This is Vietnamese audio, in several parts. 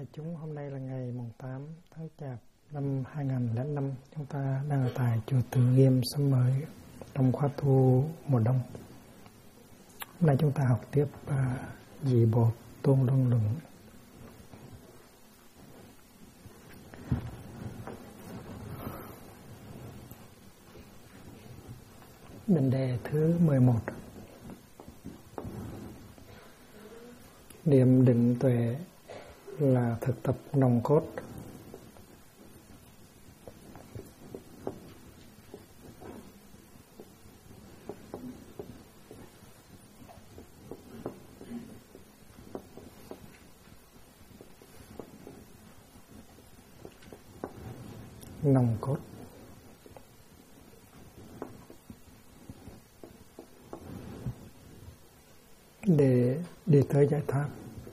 đại chúng, hôm nay là ngày mùng 8 tháng Chạp năm 2005. Chúng ta đang ở tại chùa Từ Nghiêm Sâm Mới trong khóa tu mùa đông. Hôm nay chúng ta học tiếp Dị Bột Tôn Luân Luận. Định đề thứ 11. Niệm định tuệ là thực tập nòng cốt. Nòng cốt. Để đi tới giải thoát.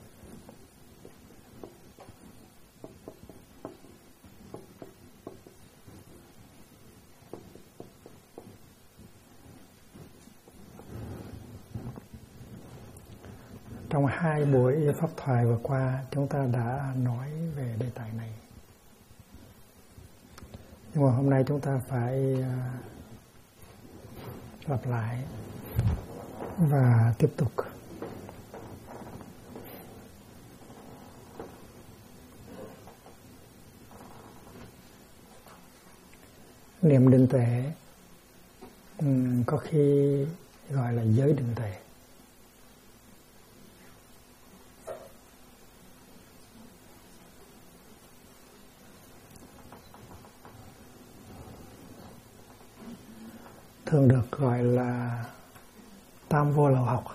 Trong 2 buổi pháp thoại vừa qua, chúng ta đã nói về đề tài này. Nhưng mà hôm nay chúng ta phải lặp lại và tiếp tục. Niệm định tuệ có khi gọi là giới định tuệ. Thường được gọi là tam vô lậu học.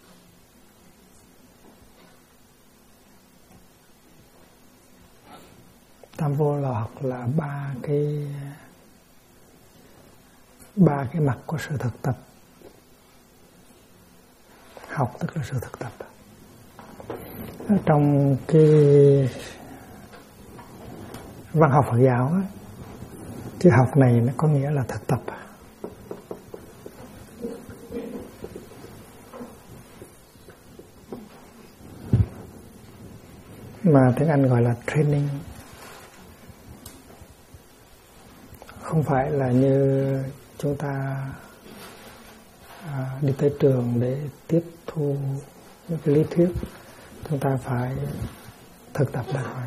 Tam vô lậu học là ba cái mặt của sự thực tập. Học tức là sự thực tập. Ở trong cái văn học Phật giáo á, chữ học này nó có nghĩa là thực tập. Mà tiếng Anh gọi là training. Không phải là như chúng ta đi tới trường để tiếp thu những cái lý thuyết. Chúng ta phải thực tập đàng hoàng.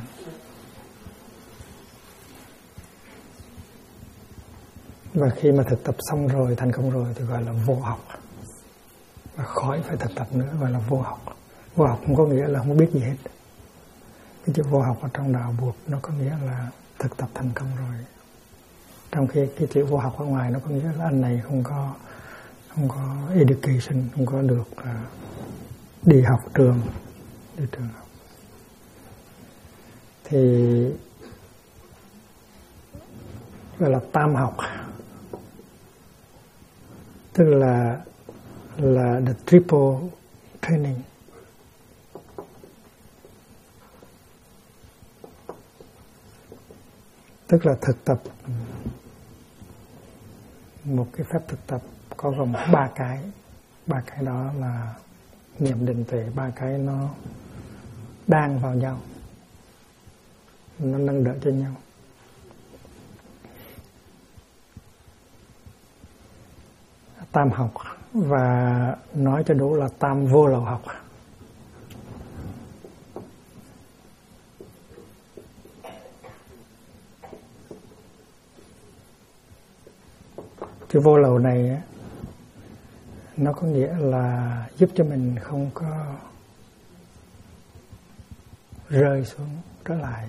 Và khi mà thực tập xong rồi, thành công rồi thì gọi là vô học. Và khỏi phải thực tập nữa, gọi là vô học. Vô học không có nghĩa là không biết gì hết. Cái chữ vô học ở trong đạo Buộc nó có nghĩa là thực tập thành công rồi. Trong khi cái chữ vô học ở ngoài nó có nghĩa là anh này không có education, không có được đi học trường, đi trường học. Thì gọi là tam học, tức là the triple training. Tức là thực tập, một cái phép thực tập có gồm 3 cái. 3 cái đó là niệm định tuệ, 3 cái nó đan vào nhau, nó nâng đỡ cho nhau. Tam học, và nói cho đủ là tam vô lậu học. Chữ vô lậu này nó có nghĩa là giúp cho mình không có rơi xuống trở lại.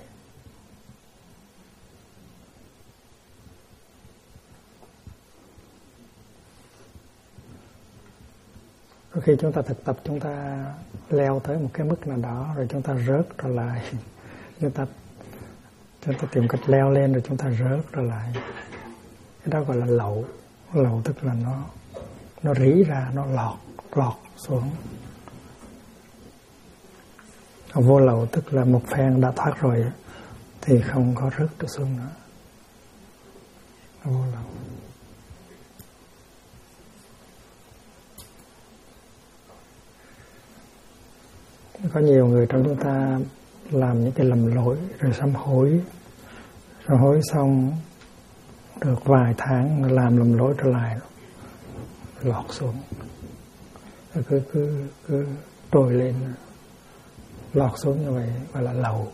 Có khi chúng ta thực tập, chúng ta leo tới một cái mức nào đó rồi chúng ta rớt trở lại. Chúng ta tìm cách leo lên rồi chúng ta rớt trở lại. Cái đó gọi là lậu. Lậu tức là nó rỉ ra, nó lọt xuống. Vô lậu tức là một phen đã thoát rồi thì không có rớt trở xuống nữa. Vô lậu. Có nhiều người trong chúng ta làm những cái lầm lỗi rồi sám hối xong được vài tháng làm lầm lỗi trở lại lọt xuống, cứ trồi lên lọt xuống như vậy gọi là lầu.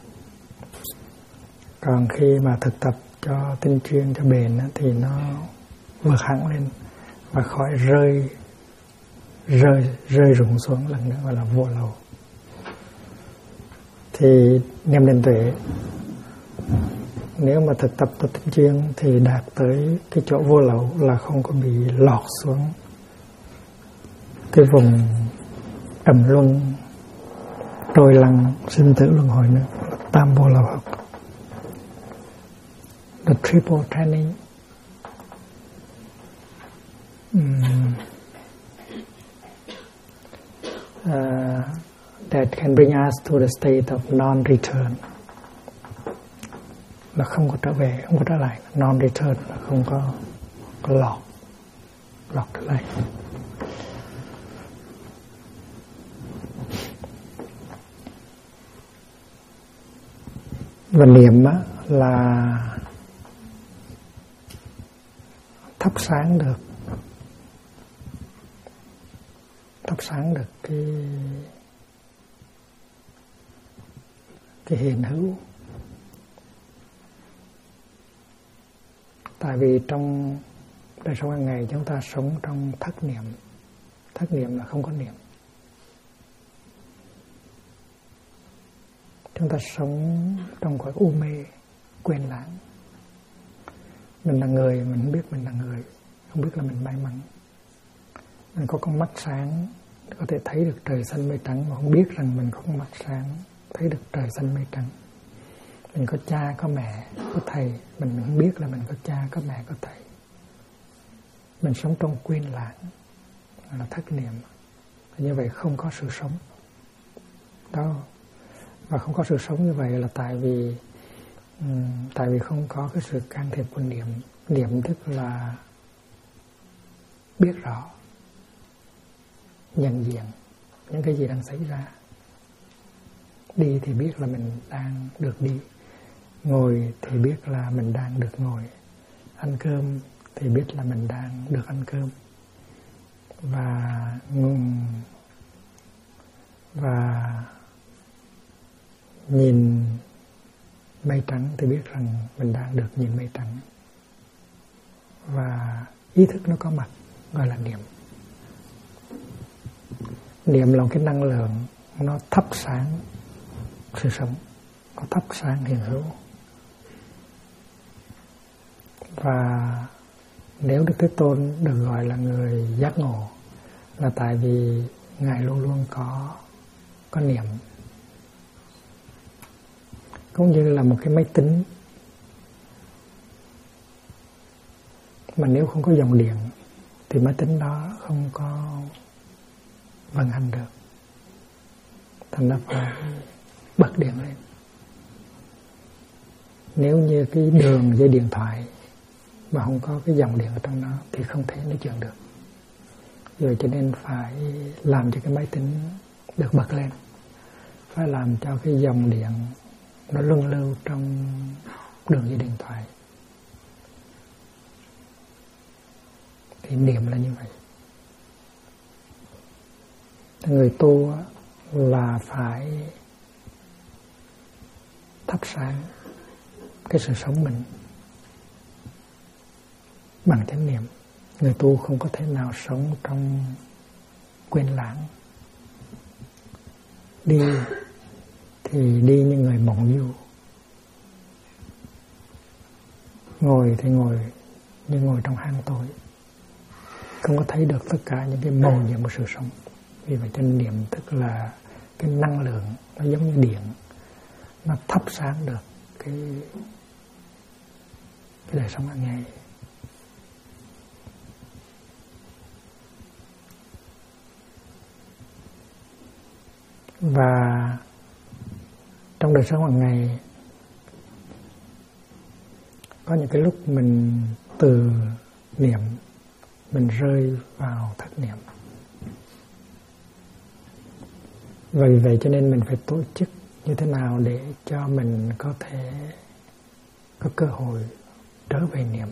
Còn khi mà thực tập cho tinh chuyên cho bền thì nó vượt hẳn lên và khỏi rơi rụng xuống lần nữa gọi là vô lầu. Thì niệm định tuệ nếu mà thực tập cho tinh chuyên thì đạt tới cái chỗ vô lậu là không có bị lọt xuống cái vùng trầm luân trôi lăn sinh tử luân hồi nữa, tam vô lậu học. The triple training that can bring us to the state of non-return, là không có trở về, không có trở lại. Non-return là không có lọt trở lại. Và niệm là thắp sáng được cái hiện hữu. Tại vì trong đời sống hàng ngày chúng ta sống trong thất niệm là không có niệm. Chúng ta sống trong cõi u mê, quên lãng. Mình là người, mình không biết mình là người, không biết là mình may mắn. Mình có con mắt sáng, có thể thấy được trời xanh mây trắng, mà không biết rằng mình có con mắt sáng, thấy được trời xanh mây trắng. Mình có cha, có mẹ, có thầy, mình không biết là mình có cha, có mẹ, có thầy. Mình sống trong quên lãng, là thất niệm. Như vậy không có sự sống. Đó. Và không có sự sống như vậy là tại vì không có cái sự can thiệp của niệm. Niệm tức là biết rõ, nhận diện những cái gì đang xảy ra. Đi thì biết là mình đang được đi, ngồi thì biết là mình đang được ngồi, ăn cơm thì biết là mình đang được ăn cơm, và nhìn mây trắng thì biết rằng mình đang được nhìn mây trắng. Và ý thức nó có mặt, gọi là niệm. Niệm là cái năng lượng nó thắp sáng sự sống, nó thắp sáng hiện hữu. Và nếu Đức Thế Tôn được gọi là người giác ngộ là tại vì Ngài luôn luôn có niệm. Cũng như là một cái máy tính mà nếu không có dòng điện thì máy tính đó không có vận hành được, thành ra phải bật điện lên. Nếu như cái đường dây điện thoại mà không có cái dòng điện ở trong nó thì không thể nói chuyện được. Rồi cho nên phải làm cho cái máy tính được bật lên, phải làm cho cái dòng điện nó luân lưu trong đường dây điện thoại. Thì niệm là như vậy. Người tu là phải thắp sáng cái sự sống mình bằng chánh niệm. Người tu không có thể nào sống trong quên lãng. Đi thì đi như người mộng du, ngồi thì ngồi như ngồi trong hang tối, không có thấy được tất cả những cái màu nhiệm của sự sống. Vì vậy chánh niệm tức là cái năng lượng, nó giống như điện, nó thắp sáng được cái đời sống hàng ngày. Và trong đời sống hàng ngày có những cái lúc mình từ niệm mình rơi vào thất niệm. Vì vậy cho nên mình phải tổ chức như thế nào để cho mình có thể có cơ hội trở về niệm.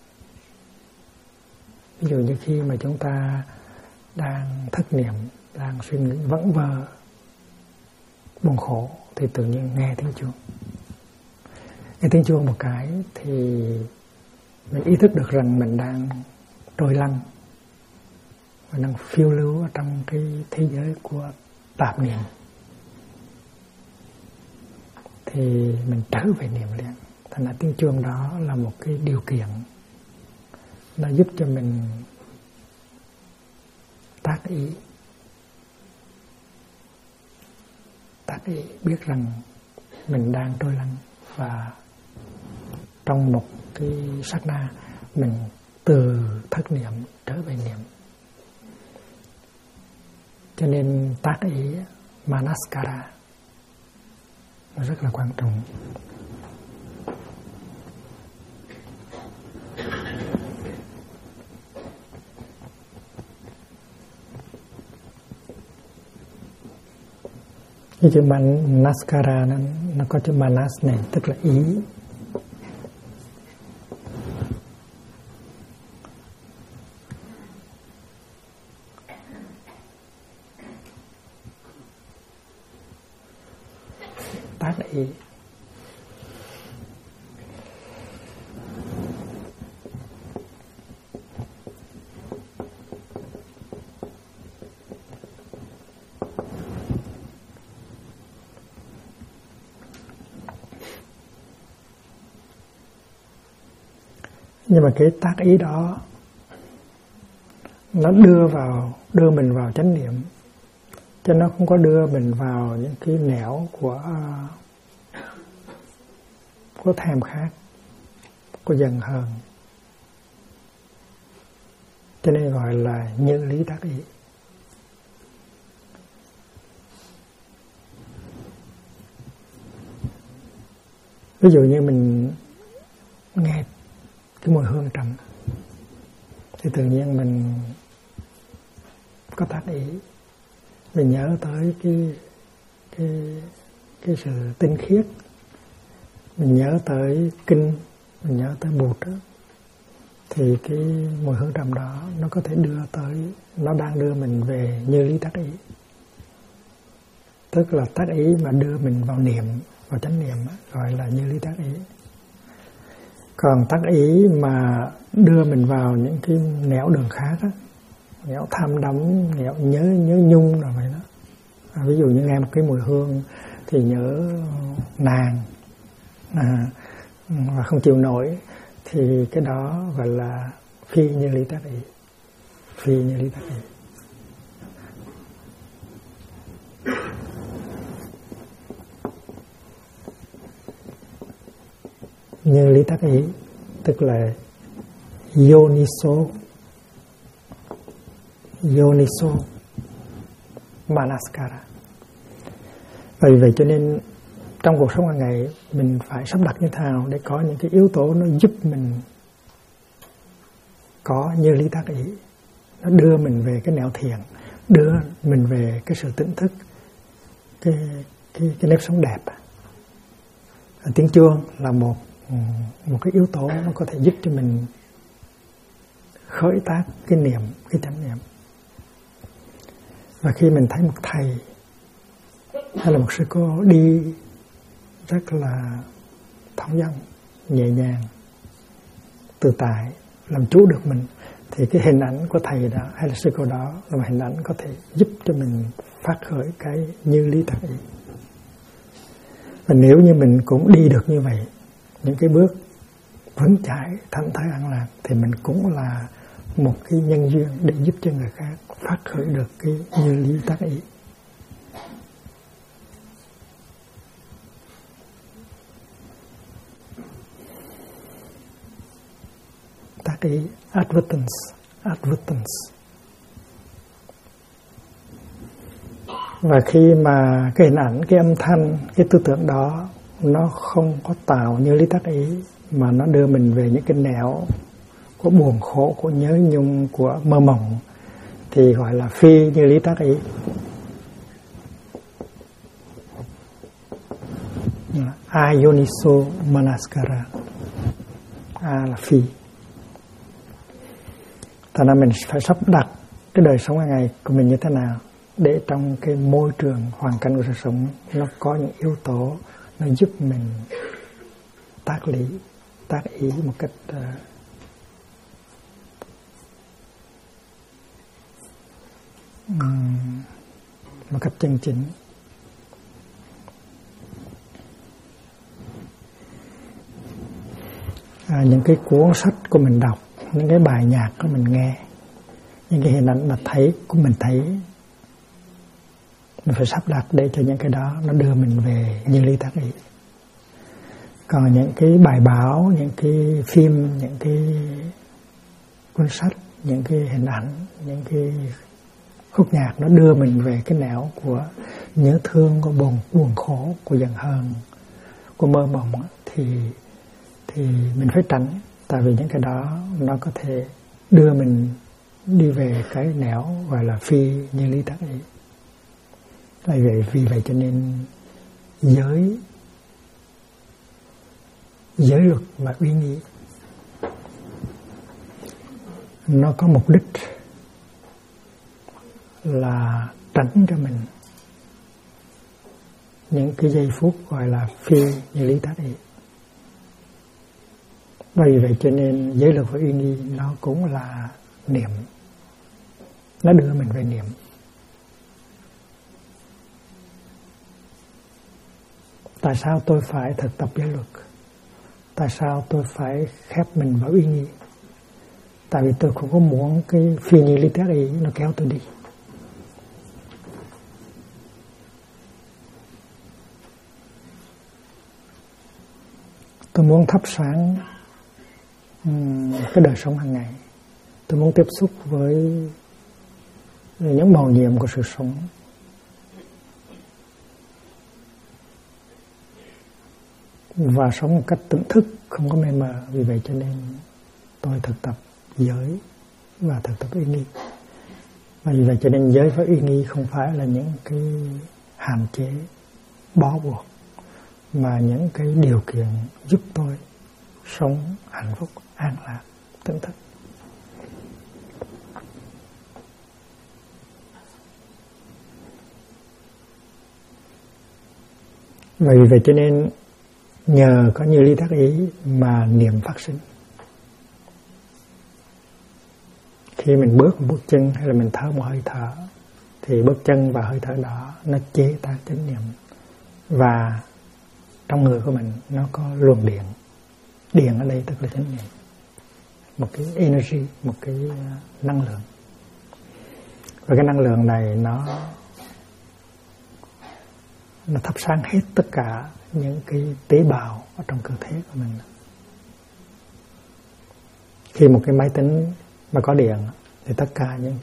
Ví dụ như khi mà chúng ta đang thất niệm, đang suy nghĩ vẩn vơ, buồn khổ, thì tự nhiên nghe tiếng chuông. Nghe tiếng chuông một cái thì mình ý thức được rằng mình đang trôi lăn và đang phiêu lưu ở trong cái thế giới của tạp niệm, thì mình trở về niệm liền. Thành ra tiếng chuông đó là một cái điều kiện, nó giúp cho mình tác ý biết rằng mình đang trôi lăn, và trong một cái sát na mình từ thất niệm trở về niệm. Cho nên tác ý manaskara nó rất là quan trọng. Cái chữ manaskara nó có chữ manas này, tức là ý. Tác ý. Nhưng mà cái tác ý đó nó đưa mình vào chánh niệm, chứ nó không có đưa mình vào những cái nẻo của thèm khát, của giận hờn. Cho nên gọi là như lý tác ý. Ví dụ như mình nghe cái mùi hương trầm thì tự nhiên mình có tác ý, mình nhớ tới cái sự tinh khiết, mình nhớ tới kinh, mình nhớ tới Bụt đó, thì cái mùi hương trầm đó nó có thể đưa tới, nó đang đưa mình về như lý tác ý. Tức là tác ý mà đưa mình vào niệm, vào chánh niệm gọi là như lý tác ý. Còn tác ý mà đưa mình vào những cái nẻo đường khác á, nẻo tham đắm, nẻo nhớ nhung rồi vậy đó. Ví dụ như nghe một cái mùi hương thì nhớ nàng và không chịu nổi, thì cái đó gọi là phi như lý tác ý. Phi như lý tác ý. Như lý tác ý tức là yoniso manaskara. Vì vậy cho nên trong cuộc sống hàng ngày mình phải sắp đặt như thế nào để có những cái yếu tố nó giúp mình có như lý tác ý, nó đưa mình về cái nẻo thiện, đưa mình về cái sự tỉnh thức, cái nếp sống đẹp. Tiếng chuông là một cái yếu tố nó có thể giúp cho mình khởi tác cái niệm, cái chánh niệm. Và khi mình thấy một thầy hay là một sư cô đi rất là thong dong, nhẹ nhàng, tự tại, làm chủ được mình, thì cái hình ảnh của thầy đó hay là sư cô đó là một hình ảnh có thể giúp cho mình phát khởi cái như lý tác ý. Và nếu như mình cũng đi được như vậy, những cái bước vững chãi, thảnh thơi an lạc, thì mình cũng là một cái nhân duyên để giúp cho người khác phát khởi được cái như lý tác ý. Tác ý, advertence. Và khi mà cái hình ảnh, cái âm thanh, cái tư tưởng đó nó không có tạo như lý tác ý, mà nó đưa mình về những cái nẻo của buồn khổ, của nhớ nhung, của mơ mộng, thì gọi là phi như lý tác ý. Ayoniso Manaskara. A là phi. Thành ra mình phải sắp đặt cái đời sống hàng ngày của mình như thế nào để trong cái môi trường, hoàn cảnh của sự sống nó có những yếu tố nó giúp mình tác ý một cách chân chính. Những cái cuốn sách của mình đọc, những cái bài nhạc của mình nghe, những cái hình ảnh mà mình thấy mình phải sắp đặt để cho những cái đó nó đưa mình về như lý tác ý. Còn những cái bài báo, những cái phim, những cái cuốn sách, những cái hình ảnh, những cái khúc nhạc nó đưa mình về cái nẻo của nhớ thương, của buồn khổ, của giận hờn, của mơ mộng thì mình phải tránh, tại vì những cái đó nó có thể đưa mình đi về cái nẻo gọi là phi như lý tác ý. Vì vậy cho nên giới luật và uy nghi nó có mục đích là tránh cho mình những cái giây phút gọi là phi như lý tác ý. Vì vậy cho nên giới luật và uy nghi nó cũng là niệm, nó đưa mình về niệm. Tại sao tôi phải thực tập giới luật? Tại sao tôi phải khép mình vào uy nghi? Tại vì tôi không có muốn cái phi như lý tác ý nó kéo tôi đi. Tôi muốn thắp sáng cái đời sống hàng ngày. Tôi muốn tiếp xúc với những màu nhiệm của sự sống. Và sống một cách tỉnh thức, không có mê mờ. Vì vậy cho nên tôi thực tập giới và thực tập uy nghi. Và vì vậy cho nên giới và uy nghi không phải là những cái hạn chế, bó buộc, mà những cái điều kiện giúp tôi sống hạnh phúc, an lạc, tỉnh thức. Và vì vậy cho nên nhờ có như lý tác ý mà niệm phát sinh. Khi mình bước một bước chân hay là mình thở một hơi thở thì bước chân và hơi thở đó nó chế tác chánh niệm. Và trong người của mình nó có luồng điện. Điện ở đây tức là chánh niệm. Một cái energy, một cái năng lượng. Và cái năng lượng này nó thắp sáng hết tất cả những cái tế bào ở trong cơ thể của mình. Khi một cái máy tính mà có điện thì tất cả những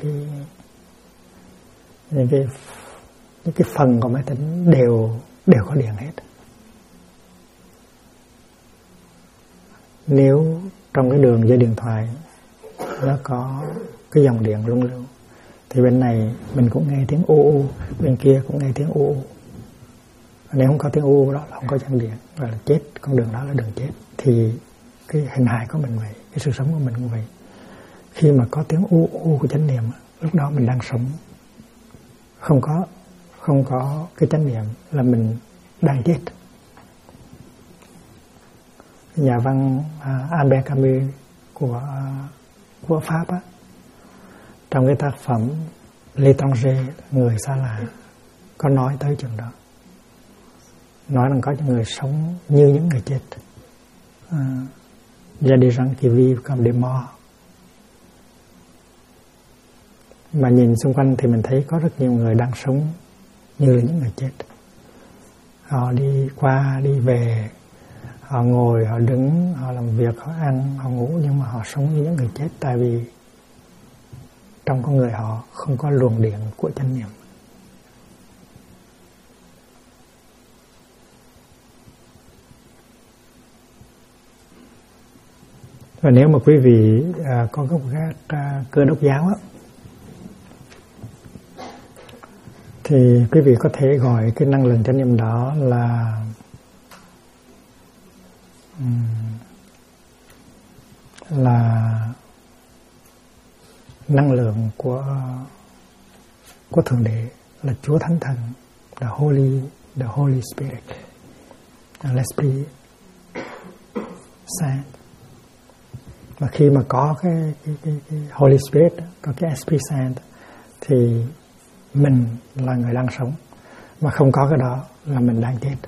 cái phần của máy tính đều có điện hết. Nếu trong cái đường dây điện thoại nó có cái dòng điện luân lưu thì bên này mình cũng nghe tiếng u, bên kia cũng nghe tiếng u. Nếu không có tiếng u đó là không có dòng điện, gọi là chết, con đường đó là đường chết. Thì cái hình hài của mình vậy, cái sự sống của mình cũng vậy. Khi mà có tiếng u của chánh niệm, lúc đó mình đang sống. Không có cái chánh niệm là mình đang chết. Nhà văn Albert Camus của Pháp á, trong cái tác phẩm L'étranger, người xa lạ, có nói tới chuyện đó. Nói rằng có những người sống như những người chết. Il y a des gens qui vivent comme des morts. Mà nhìn xung quanh thì mình thấy có rất nhiều người đang sống như là những người chết. Họ đi qua, đi về, họ ngồi, họ đứng, họ làm việc, họ ăn, họ ngủ, nhưng mà họ sống như những người chết. Tại vì trong con người họ không có luồng điện của chánh niệm. Và nếu mà quý vị có các cơ đốc giáo á, thì quý vị có thể gọi cái năng lượng chánh niệm đó là là năng lượng của Thượng Đế, là Chúa Thánh Thần, the Holy Spirit, l'Esprit Saint. Mà khi mà có cái Holy Spirit, có cái Esprit Saint thì mình là người đang sống, mà không có cái đó là mình đang chết.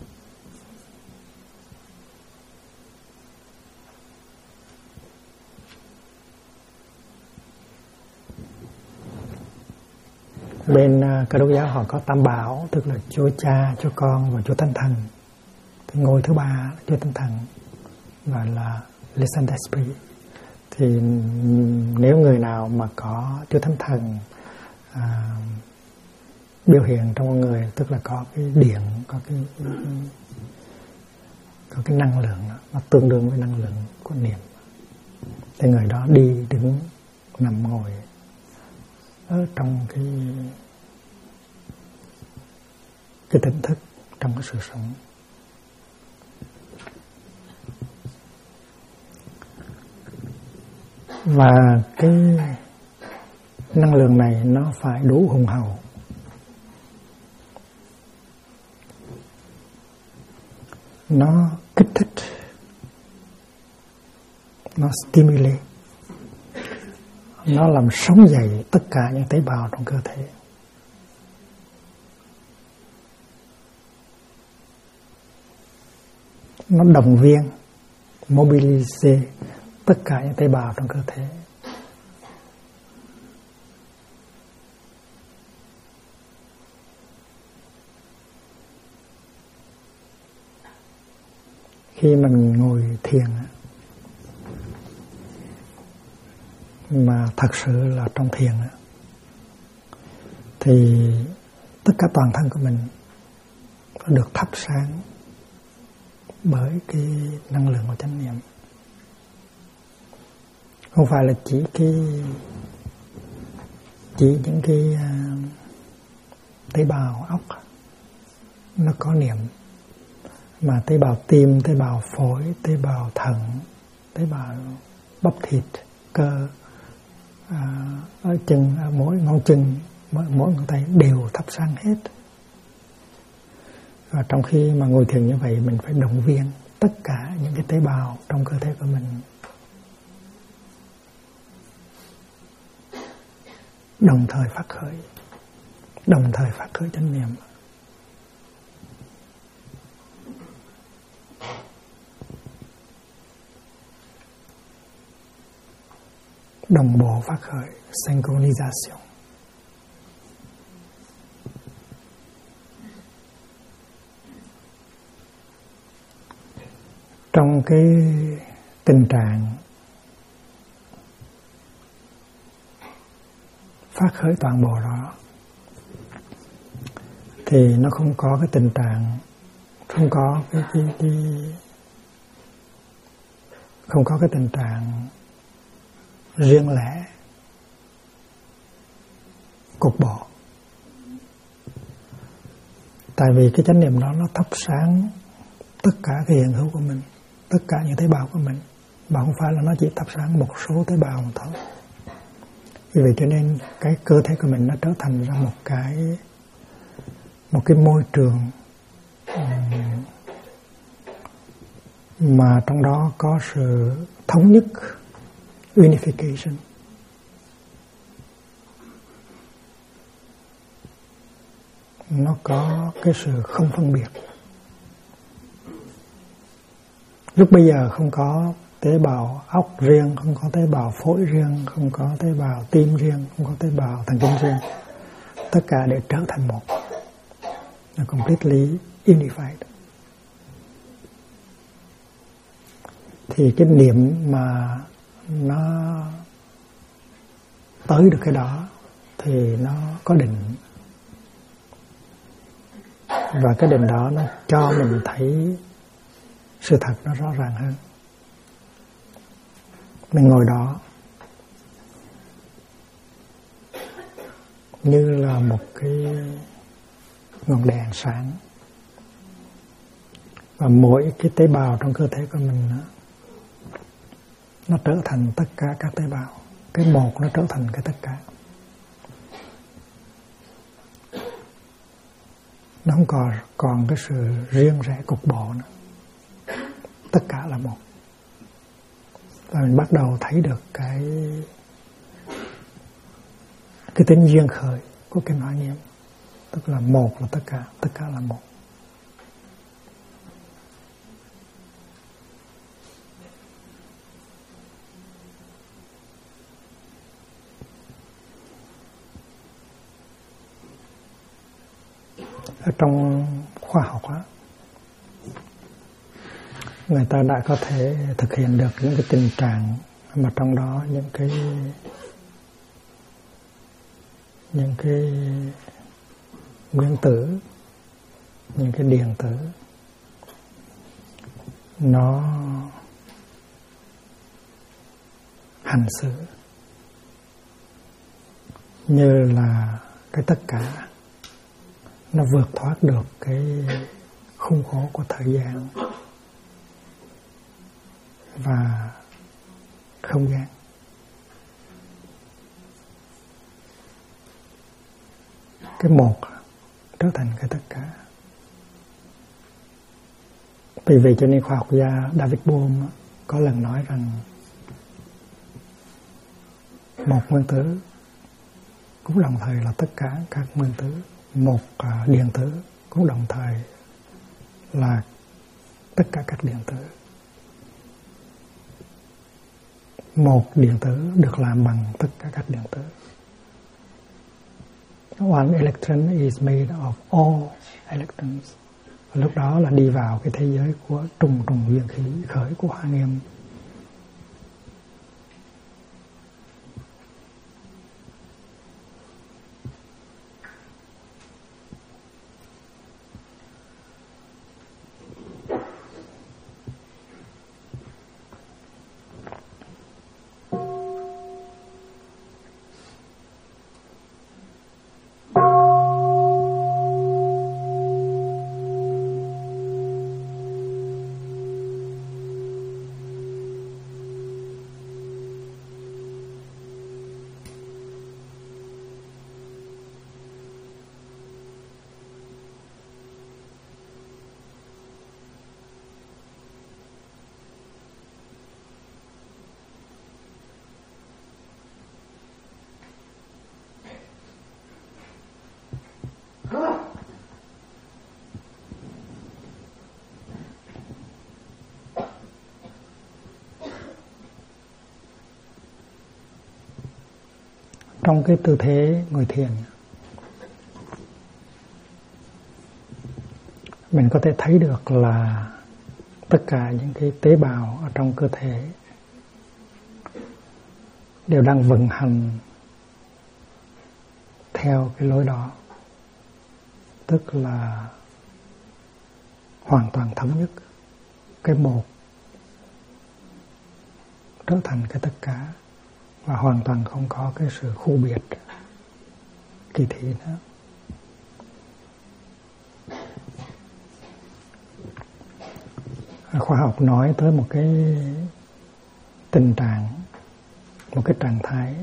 Bên Cơ Đốc giáo họ có Tam Bảo, tức là Chúa Cha, Chúa Con và Chúa Thánh Thần. Thì ngôi thứ ba là Chúa Thánh Thần, gọi là Le Saint-Esprit. Thì nếu người nào mà có Chúa Thánh Thần biểu hiện trong con người, tức là có cái điện, có cái năng lượng đó, nó tương đương với năng lượng của niệm, thì người đó đi, đứng, nằm, ngồi ở trong cái tỉnh thức, trong cái sự sống. Và cái năng lượng này nó phải đủ hùng hậu, nó kích thích, nó stimulate, nó làm sống dậy tất cả những tế bào trong cơ thể. Nó động viên, mobilize tất cả những tế bào trong cơ thể. Khi mình ngồi thiền mà thật sự là trong thiền thì tất cả toàn thân của mình được thắp sáng bởi cái năng lượng của chánh niệm. Không phải là chỉ những cái tế bào óc nó có niệm, mà tế bào tim, tế bào phổi, tế bào thận, tế bào bắp thịt, cơ, ở chân, ở mỗi ngón chân, mỗi ngón tay đều thắp sáng hết. Và trong khi mà ngồi thiền như vậy, mình phải động viên tất cả những cái tế bào trong cơ thể của mình đồng thời phát khởi chánh niệm. Đồng bộ phát khởi, synchronization. Trong cái tình trạng phát khởi toàn bộ đó thì nó không có cái tình trạng, không có cái tình trạng riêng lẻ, cục bộ. Tại vì cái chánh niệm đó nó thắp sáng tất cả cái hiện hữu của mình, tất cả những tế bào của mình, mà không phải là nó chỉ thắp sáng một số tế bào mà thôi. Vì vậy cho nên cái cơ thể của mình nó trở thành ra một cái môi trường mà trong đó có sự thống nhất, unification. Nó có cái sự không phân biệt. Lúc bây giờ không có tế bào óc riêng, không có tế bào phổi riêng, không có tế bào tim riêng, không có tế bào thần kinh riêng. Tất cả đều trở thành một. Nó completely unified. Thì cái niệm mà nó tới được cái đó thì nó có định. Và cái định đó nó cho mình thấy sự thật nó rõ ràng hơn. Mình ngồi đó như là một cái ngọn đèn sáng, Và mỗi cái tế bào trong cơ thể của mình nó trở thành tất cả các tế bào. Cái một nó trở thành cái tất cả. Nó không còn cái sự riêng rẽ cục bộ nữa. Tất cả là một. Và mình bắt đầu thấy được cái tính duyên khởi của kinh Hoa Nghiêm. Tức là một là tất cả là một. Ở trong khoa học á, người ta đã có thể thực hiện được những cái tình trạng mà trong đó những cái nguyên tử, những cái điện tử nó hành xử như là cái tất cả, nó vượt thoát được cái khung khổ của thời gian và không gian. Cái một trở thành cái tất cả. Vì vậy cho nên khoa học gia David Bohm có lần nói rằng một nguyên tử cũng đồng thời là tất cả các nguyên tử. Một điện tử cũng đồng thời là tất cả các điện tử. Một điện tử được làm bằng tất cả các điện tử. One electron is made of all electrons. Lúc đó là đi vào cái thế giới của trùng duyên khí khởi của Hoa Nghiêm. Trong cái tư thế ngồi thiền, mình có thể thấy được là tất cả những cái tế bào ở trong cơ thể đều đang vận hành theo cái lối đó. Tức là hoàn toàn thống nhất. Cái một trở thành cái tất cả. Và hoàn toàn không có cái sự khu biệt kỳ thị nữa. Khoa học nói tới một cái tình trạng, một cái trạng thái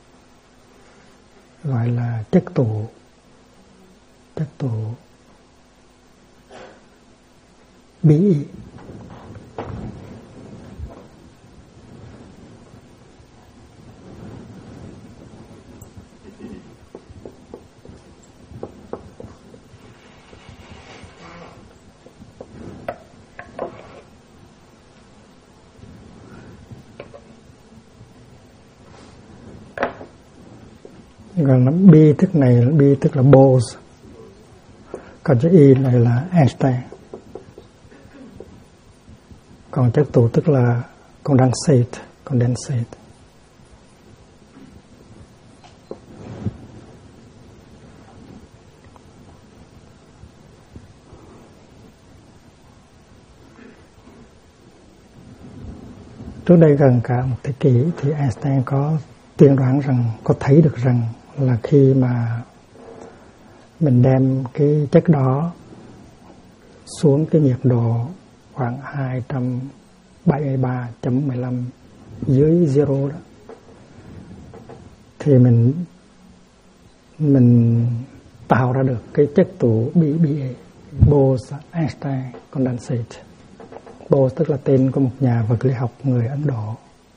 gọi là chất tụ bí ý. Còn nó bi tức này, bi tức là Bose, còn chữ y này là Einstein. Còn chất tụ tức là condensate. Trước đây gần cả một thế kỷ thì Einstein có tiên đoán rằng, có thấy được rằng là khi mà mình đem cái chất đó xuống cái nhiệt độ khoảng 273.15 dưới zero đó, thì mình tạo ra được cái chất tụ BA, Bose-Einstein condensate. Bose tức là tên của một nhà vật lý học người Ấn Độ.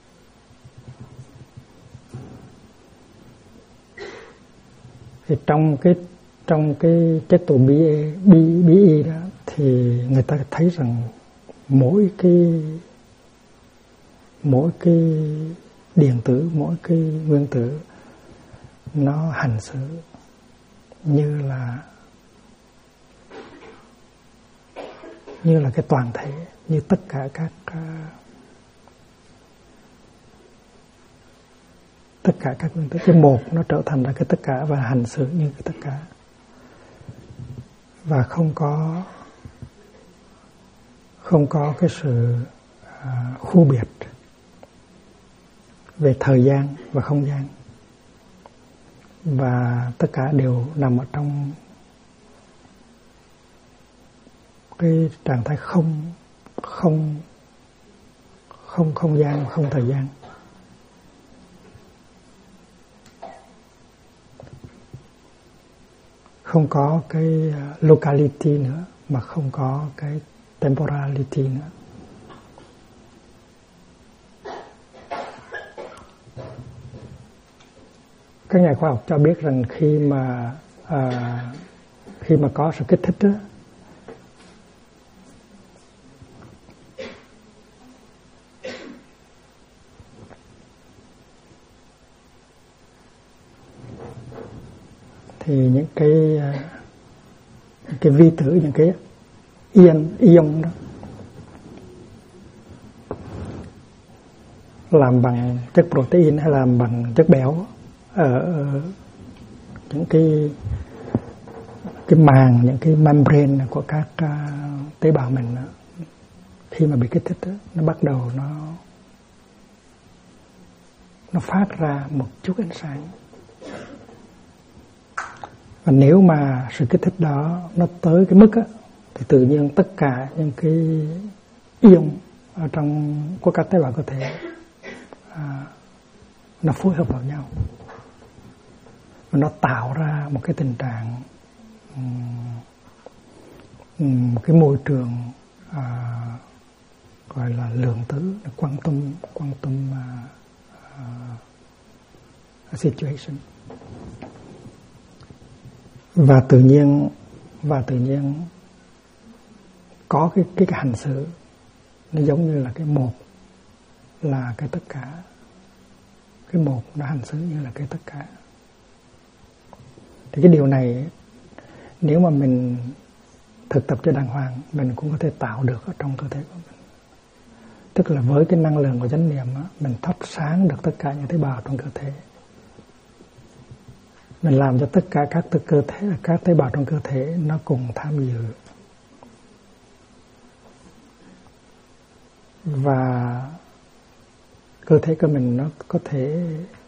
Thì trong cái chất tụ BE đó thì người ta thấy rằng mỗi cái điện tử, mỗi cái nguyên tử nó hành xử như là cái toàn thể, như tất cả các nguyên tử. Cái một nó trở thành ra cái tất cả và hành xử như cái tất cả, và không có cái sự khu biệt về thời gian và không gian, và tất cả đều nằm ở trong cái trạng thái không gian, không thời gian. Không có cái locality nữa, mà không có cái temporality nữa. Các nhà khoa học cho biết rằng khi mà có sự kích thích đó, thì những cái vi tử, những cái ion đó làm bằng chất protein hay làm bằng chất béo ở những cái màng, những cái membrane của các tế bào mình đó, khi mà bị kích thích đó, nó bắt đầu nó phát ra một chút ánh sáng. Và nếu mà sự kích thích đó nó tới cái mức á, thì tự nhiên tất cả những cái ion ở trong của các tế bào cơ thể nó phối hợp vào nhau, và nó tạo ra một cái tình trạng cái môi trường gọi là lượng tử, quantum situation. Và tự nhiên có cái hành xử nó giống như là cái một là cái tất cả, cái một nó hành xử như là cái tất cả. Thì cái điều này nếu mà mình thực tập cho đàng hoàng, mình cũng có thể tạo được ở trong cơ thể của mình. Tức là với cái năng lượng của chánh niệm á, mình thắp sáng được tất cả những tế bào trong cơ thể. Mình làm cho tất cả các tế bào trong cơ thể nó cùng tham dự. Và cơ thể của mình nó có thể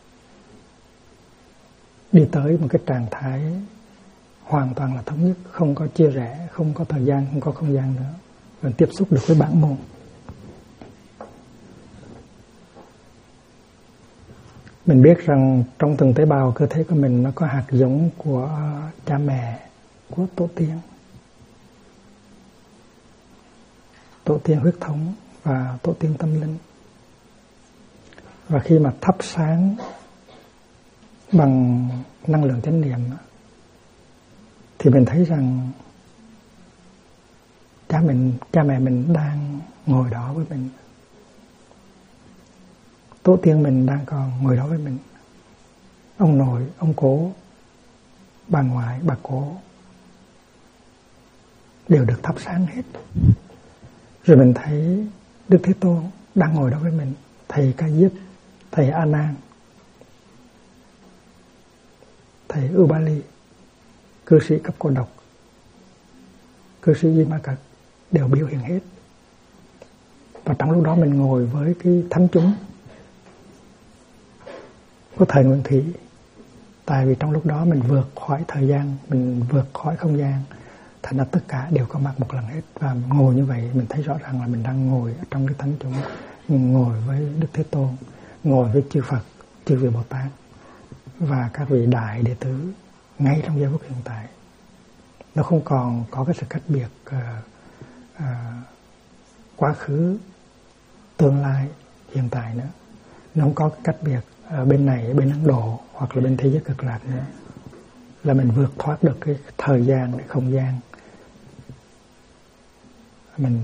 đi tới một cái trạng thái hoàn toàn là thống nhất, không có chia rẽ, không có thời gian, không có không gian nữa, và tiếp xúc được với bản môn. Mình biết rằng trong từng tế bào cơ thể của mình nó có hạt giống của cha mẹ, của tổ tiên huyết thống và tổ tiên tâm linh. Và khi mà thắp sáng bằng năng lượng chánh niệm thì mình thấy rằng cha mẹ mình đang ngồi đó với mình, tổ tiên mình đang còn ngồi đó với mình, ông nội, ông cố, bà ngoại, bà cố đều được thắp sáng hết. Rồi mình thấy Đức Thế Tôn đang ngồi đó với mình, thầy Ca Diếp, thầy A Nan, thầy Ubali, cư sĩ cấp cô độc, cư sĩ Di Ma Cật đều biểu hiện hết. Và trong lúc đó mình ngồi với cái thánh chúng của thời Nguyên Thủy. Tại vì trong lúc đó mình vượt khỏi thời gian, mình vượt khỏi không gian, thành ra tất cả đều có mặt một lần hết. Và ngồi như vậy mình thấy rõ ràng là mình đang ngồi ở trong cái thánh chúng, ngồi với Đức Thế Tôn, ngồi với chư Phật, chư vị Bồ Tát và các vị đại đệ tử ngay trong giây phút hiện tại. Nó không còn có cái sự cách biệt quá khứ, tương lai, hiện tại nữa. Nó không có cách biệt ở bên này, ở bên Ấn Độ hoặc là bên thế giới cực lạc nữa. Là mình vượt thoát được cái thời gian, cái không gian. Mình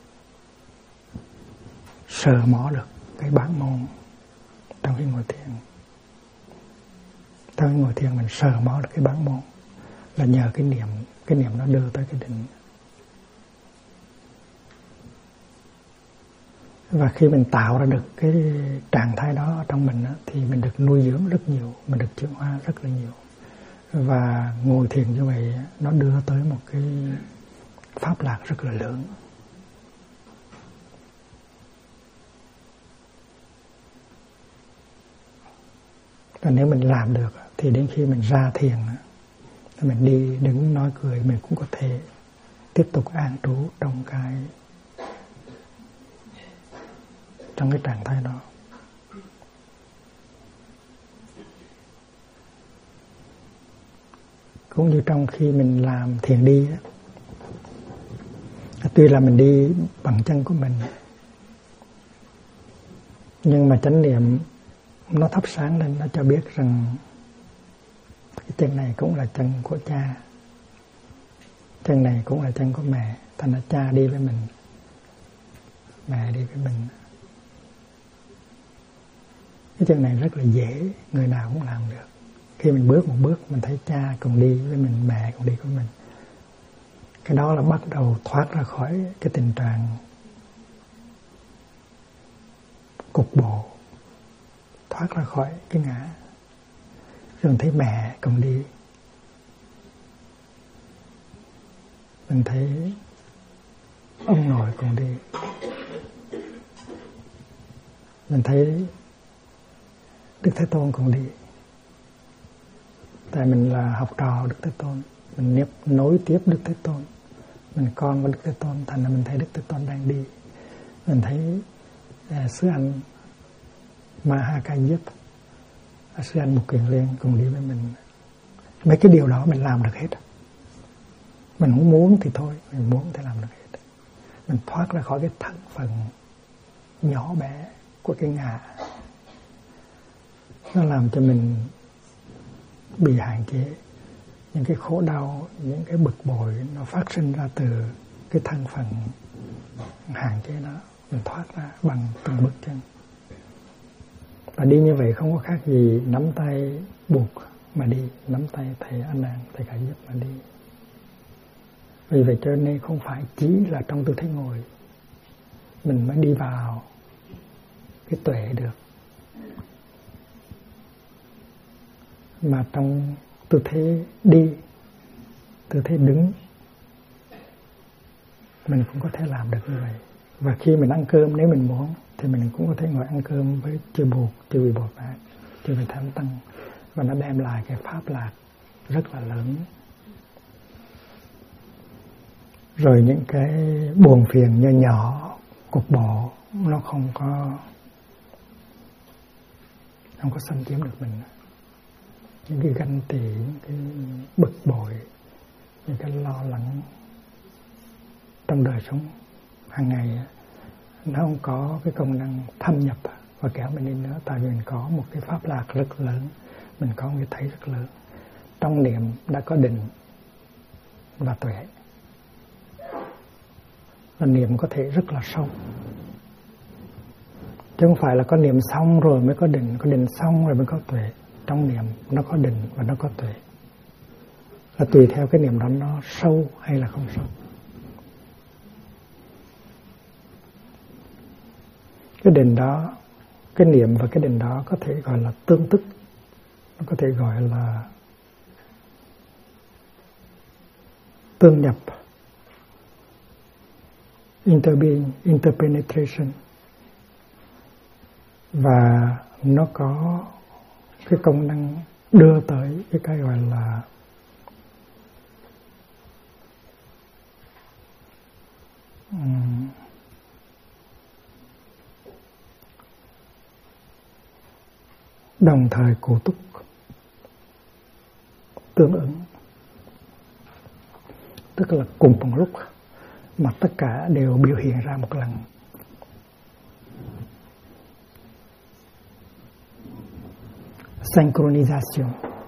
sờ mó được cái bản môn trong cái ngồi thiền. Trong cái ngồi thiền mình sờ mó được cái bản môn là nhờ cái niệm nó đưa tới cái định. Và khi mình tạo ra được cái trạng thái đó ở trong mình thì mình được nuôi dưỡng rất nhiều, mình được chuyển hóa rất là nhiều. Và ngồi thiền như vậy nó đưa tới một cái pháp lạc rất là lớn. Và nếu mình làm được thì đến khi mình ra thiền, mình đi đứng nói cười, mình cũng có thể tiếp tục an trú trong cái trạng thái đó. Cũng như trong khi mình làm thiền đi đó, tuy là mình đi bằng chân của mình, nhưng mà chánh niệm nó thắp sáng lên, nó cho biết rằng cái chân này cũng là chân của cha, chân này cũng là chân của mẹ. Thành ra cha đi với mình, mẹ đi với mình. Cái chân này rất là dễ, người nào cũng làm được. Khi mình bước một bước, mình thấy cha cùng đi với mình, mẹ cùng đi với mình. Cái đó là bắt đầu thoát ra khỏi cái tình trạng cục bộ, thoát ra khỏi cái ngã. Rồi thấy mẹ cùng đi, mình thấy ông nội cùng đi, mình thấy Đức Thế Tôn cùng đi. Tại mình là học trò Đức Thế Tôn, mình nối tiếp Đức Thế Tôn, mình con của Đức Thế Tôn, thành ra mình thấy Đức Thế Tôn đang đi. Mình thấy sứ anh Mahakayip, sứ anh Mục Kiền Liên cùng đi với mình. Mấy cái điều đó mình làm được hết. Mình không muốn thì thôi, mình muốn thì làm được hết. Mình thoát ra khỏi cái thân phận nhỏ bé của cái ngã. Nó làm cho mình bị hạn chế. Những cái khổ đau, những cái bực bội nó phát sinh ra từ cái thân phận hạn chế đó. Mình thoát ra bằng từng bước chân. Và đi như vậy không có khác gì nắm tay buộc mà đi, nắm tay thầy A Nan, thầy Cả Diếp mà đi. Vì vậy cho nên không phải chỉ là trong tư thế ngồi mình mới đi vào cái tuệ được, mà trong tư thế đi, tư thế đứng mình cũng có thể làm được như vậy. Và khi mình ăn cơm, nếu mình muốn thì mình cũng có thể ngồi ăn cơm với chư Bụt, chư vị Bồ Tát, chư vị Thánh Tăng, và nó đem lại cái pháp lạc rất là lớn. Rồi những cái buồn phiền nhỏ nhỏ, cục bộ, nó không có xâm chiếm được mình. Những cái ganh tị, những cái bực bội, những cái lo lắng trong đời sống hàng ngày, nó không có cái công năng thâm nhập và kéo mình đi nữa. Tại vì mình có một cái pháp lạc rất lớn, mình có một cái thấy rất lớn. Trong niệm đã có định và tuệ, và niệm có thể rất là sâu, chứ không phải là có niệm xong rồi mới có định xong rồi mới có tuệ. Trong niệm nó có định và nó có tuệ, là tùy theo cái niệm đó nó sâu hay là không sâu. Cái định đó, cái niệm và cái định đó có thể gọi là tương tức, nó có thể gọi là tương nhập, interbeing, interpenetration, và nó có cái công năng đưa tới cái gọi là đồng thời cụ túc, tương ứng, tức là cùng một lúc mà tất cả đều biểu hiện ra một lần. Synchronization.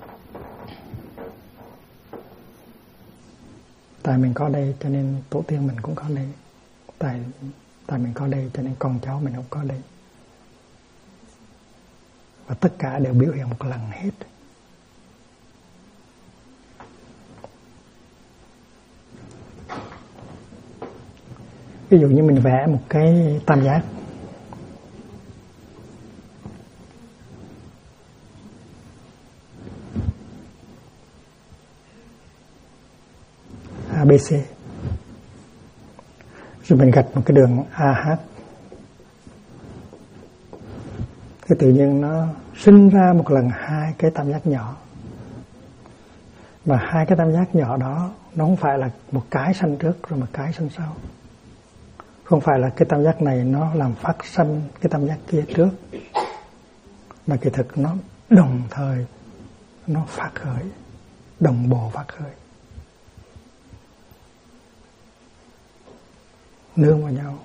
Tại mình có đây cho nên tổ tiên mình cũng có đây. Tại mình có đây cho nên con cháu mình cũng có đây. Và tất cả đều biểu hiện một lần hết. Ví dụ như mình vẽ một cái tam giác. ABC. Rồi mình gạch một cái đường AH. Cái tự nhiên nó sinh ra một lần hai cái tam giác nhỏ. Và hai cái tam giác nhỏ đó nó không phải là một cái sanh trước rồi một cái sanh sau. Không phải là cái tam giác này nó làm phát sanh cái tam giác kia trước. Mà kỳ thực nó đồng thời nó phát khởi, đồng bộ phát khởi. Nương vào nhau.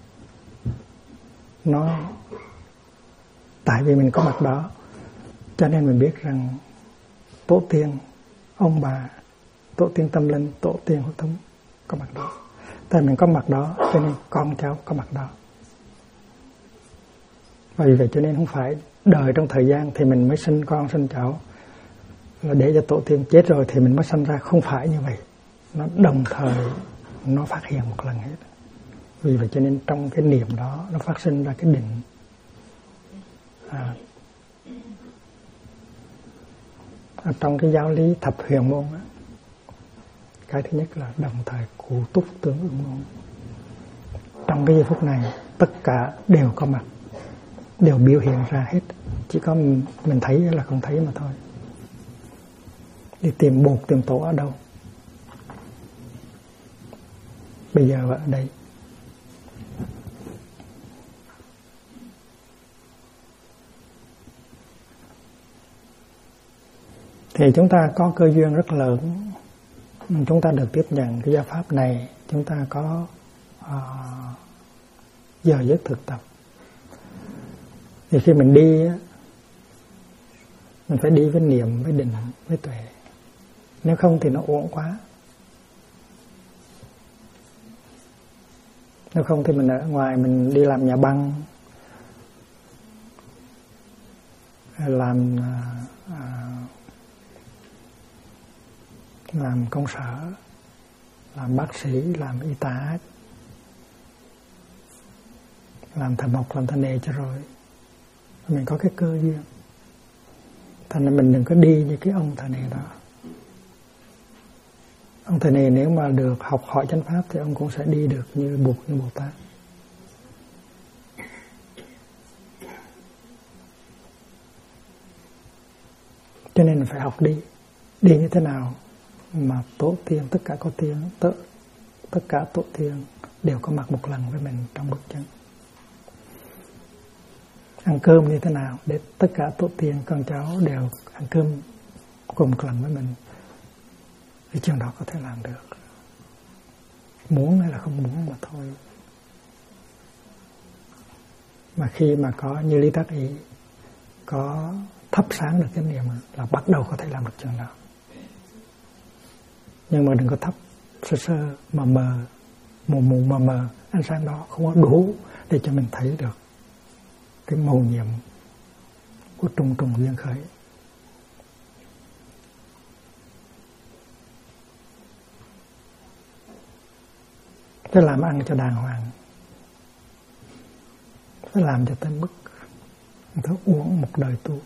Nó tại vì mình có mặt đó cho nên mình biết rằng tổ tiên, ông bà, tổ tiên tâm linh, tổ tiên huyết thống có mặt đó. Tại mình có mặt đó cho nên con cháu có mặt đó. Và vì vậy cho nên không phải đời trong thời gian thì mình mới sinh con sinh cháu, là để cho tổ tiên chết rồi thì mình mới sinh ra. Không phải như vậy. Nó đồng thời nó phát hiện một lần hết. Vì vậy cho nên trong cái niệm đó nó phát sinh ra cái định. Trong cái giáo lý thập huyền môn đó, cái thứ nhất là đồng thời cụ túc tương ứng môn. Trong cái giây phút này tất cả đều có mặt, đều biểu hiện ra hết. Chỉ có mình thấy là không thấy mà thôi. Đi tìm bột tìm tổ ở đâu? Bây giờ ở đây. Thì chúng ta có cơ duyên rất lớn. Chúng ta được tiếp nhận cái giáo pháp này. Chúng ta có giờ giấc thực tập. Thì khi mình đi, mình phải đi với niệm, với định, với tuệ. Nếu không thì nó uổng quá. Nếu không thì mình ở ngoài mình đi làm nhà băng, làm công sở, làm bác sĩ, làm y tá, làm thợ mộc, làm thợ nề cho rồi. Mình có cái cơ duyên. Thành ra mình đừng có đi như cái ông thợ nề đó. Ông thợ nề nếu mà được học hỏi chánh pháp thì ông cũng sẽ đi được như Bồ Tát. Cho nên phải học đi. Đi như thế nào mà tổ tiên, tất cả có tiên, tất cả tổ tiên đều có mặt một lần với mình trong bước chân. Ăn cơm như thế nào để tất cả tổ tiên, con cháu đều ăn cơm cùng một lần với mình. Thì chuyện đó có thể làm được. Muốn hay là không muốn mà thôi. Mà khi mà có như Lý Tác Ý, có thắp sáng được cái niệm là bắt đầu có thể làm được chuyện đó. Nhưng mà đừng có thắp sơ sơ mà mờ, mù mà mờ, ánh sáng đó không có đủ để cho mình thấy được cái mầu nhiệm của trùng duyên khởi. Phải làm ăn cho đàng hoàng, phải làm cho tới mức người ta uống một đời tu.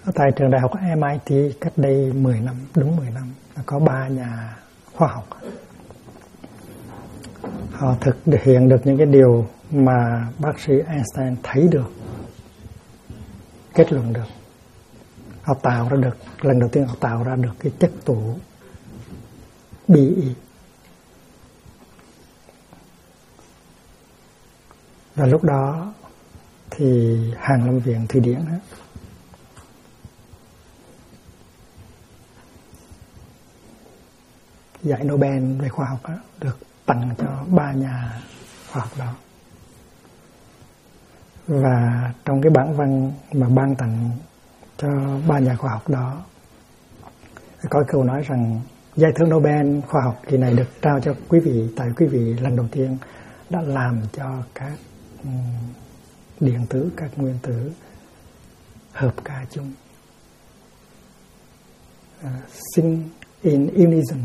Tại trường đại học MIT cách đây 10 năm, đúng 10 năm, có 3 nhà khoa học. Họ thực hiện được những cái điều mà bác sĩ Einstein thấy được, kết luận được. Họ tạo ra được, lần đầu tiên họ tạo ra được cái chất tụ BE. Và lúc đó thì Hàn Lâm Viện Thụy Điển đó, giải Nobel về khoa học đó, được tặng cho 3 nhà khoa học đó. Và trong cái bản văn mà ban tặng cho 3 nhà khoa học đó có câu nói rằng giải thưởng Nobel khoa học kỳ này được trao cho quý vị tại quý vị lần đầu tiên đã làm cho các điện tử, các nguyên tử hợp ca chung, sing in unison.